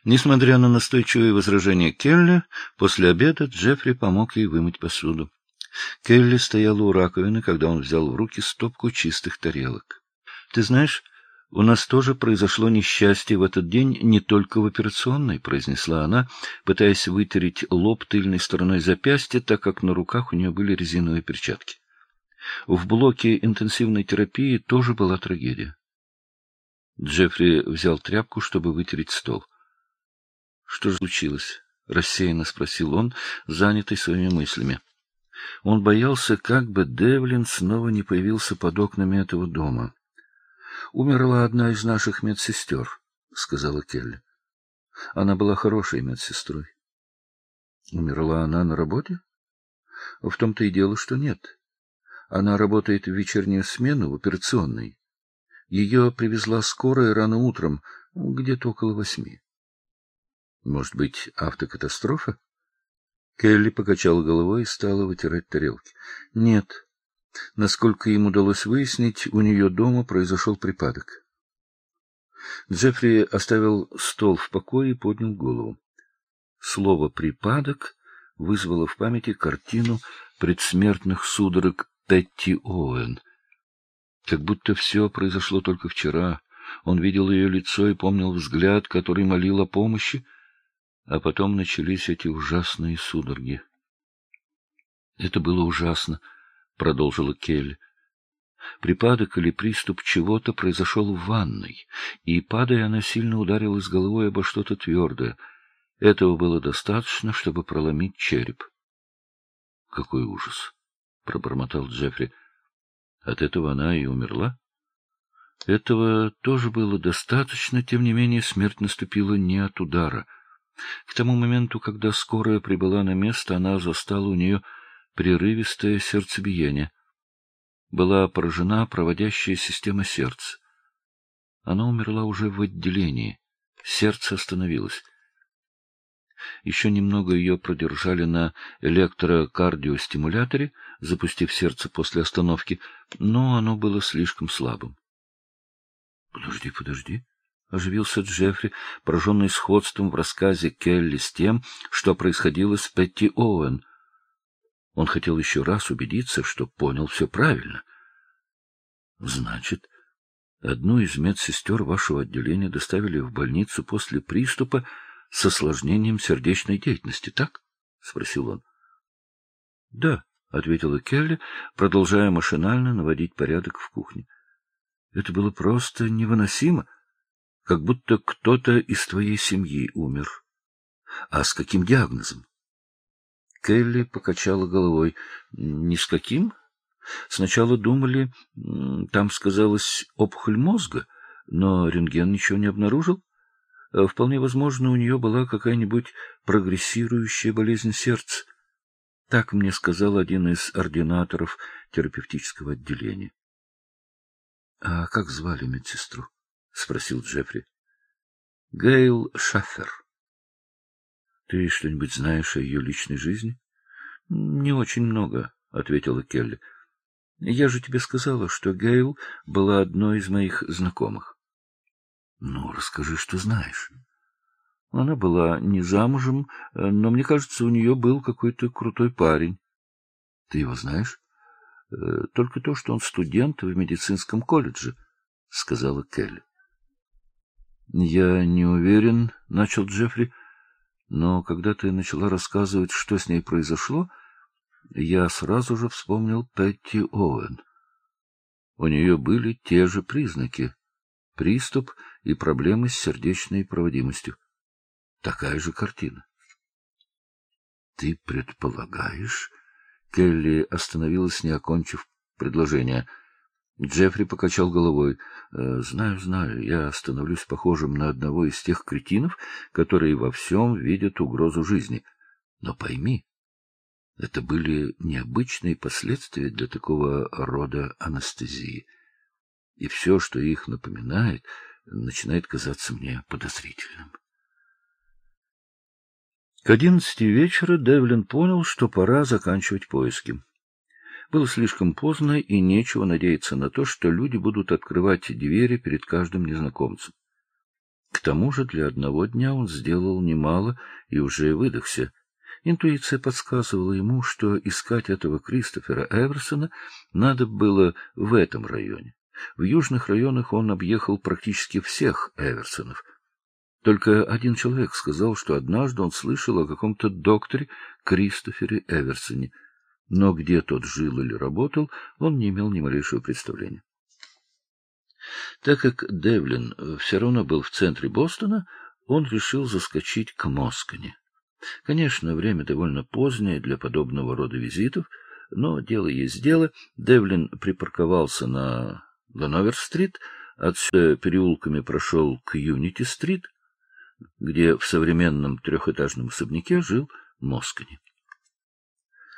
Несмотря на настойчивые возражения Келли, после обеда Джеффри помог ей вымыть посуду. Келли стояла у раковины, когда он взял в руки стопку чистых тарелок. — Ты знаешь, у нас тоже произошло несчастье в этот день не только в операционной, — произнесла она, пытаясь вытереть лоб тыльной стороной запястья, так как на руках у нее были резиновые перчатки. В блоке интенсивной терапии тоже была трагедия. Джеффри взял тряпку, чтобы вытереть стол. — Что же случилось? — рассеянно спросил он, занятый своими мыслями. Он боялся, как бы Девлин снова не появился под окнами этого дома. — Умерла одна из наших медсестер, — сказала Келли. Она была хорошей медсестрой. — Умерла она на работе? — В том-то и дело, что нет. Она работает в вечернюю смену в операционной. Ее привезла скорая рано утром, где-то около 8. Может быть, автокатастрофа? Келли покачала головой и стала вытирать тарелки. Нет. Насколько им удалось выяснить, у нее дома произошел припадок. Джеффри оставил стол в покое и поднял голову. Слово «припадок» вызвало в памяти картину предсмертных судорог Петти Оуэн. Как будто все произошло только вчера. Он видел ее лицо и помнил взгляд, который молил о помощи, а потом начались эти ужасные судороги. — Это было ужасно, — продолжила Келли. Припадок или приступ чего-то произошел в ванной, и, падая, она сильно ударилась головой обо что-то твердое. Этого было достаточно, чтобы проломить череп. — Какой ужас! — пробормотал Джеффри. — От этого она и умерла? Этого тоже было достаточно, тем не менее смерть наступила не от удара. К тому моменту, когда скорая прибыла на место, она застала у нее прерывистое сердцебиение. Была поражена проводящая система сердца. Она умерла уже в отделении. Сердце остановилось. Еще немного ее продержали на электрокардиостимуляторе, запустив сердце после остановки, но оно было слишком слабым. — Подожди, — оживился Джеффри, пораженный сходством в рассказе Келли с тем, что происходило с Петти Оуэн. Он хотел еще раз убедиться, что понял все правильно. — Значит, одну из медсестер вашего отделения доставили в больницу после приступа с осложнением сердечной деятельности, так? — спросил он. — Да, — ответила Келли, продолжая машинально наводить порядок в кухне. — Это было просто невыносимо, как будто кто-то из твоей семьи умер. — А с каким диагнозом? Келли покачала головой. — Ни с каким. Сначала думали, там сказалась опухоль мозга, но рентген ничего не обнаружил. Вполне возможно, у нее была какая-нибудь прогрессирующая болезнь сердца. Так мне сказал один из ординаторов терапевтического отделения. — А как звали медсестру? — спросил Джеффри. — Гейл Шаффер. — Ты что-нибудь знаешь о ее личной жизни? — Не очень много, — ответила Келли. — Я же тебе сказала, что Гейл была одной из моих знакомых. — Ну, расскажи, что знаешь. Она была не замужем, но, мне кажется, у нее был какой-то крутой парень. — Ты его знаешь? — Только то, что он студент в медицинском колледже, — сказала Келли. — Я не уверен, — начал Джеффри, — но когда ты начала рассказывать, что с ней произошло, я сразу же вспомнил Петти Оуэн. У нее были те же признаки — приступ и проблемы с сердечной проводимостью. Такая же картина. — Ты предполагаешь... Келли остановилась, не окончив предложение. Джеффри покачал головой. — Знаю, я становлюсь похожим на одного из тех кретинов, которые во всем видят угрозу жизни. Но пойми, это были необычные последствия для такого рода анестезии. И все, что их напоминает, начинает казаться мне подозрительным. К 11 вечера Девлин понял, что пора заканчивать поиски. Было слишком поздно, и нечего надеяться на то, что люди будут открывать двери перед каждым незнакомцем. К тому же для одного дня он сделал немало и уже выдохся. Интуиция подсказывала ему, что искать этого Кристофера Эверсона надо было в этом районе. В южных районах он объехал практически всех Эверсонов. Только один человек сказал, что однажды он слышал о каком-то докторе Кристофере Эверсоне, но где тот жил или работал, он не имел ни малейшего представления. Так как Девлин все равно был в центре Бостона, он решил заскочить к Москоне. Конечно, время довольно позднее для подобного рода визитов, но дело есть дело. Девлин припарковался на Ганновер-стрит, отсюда переулками прошел к Юнити-стрит, где в современном трехэтажном особняке жил Москони.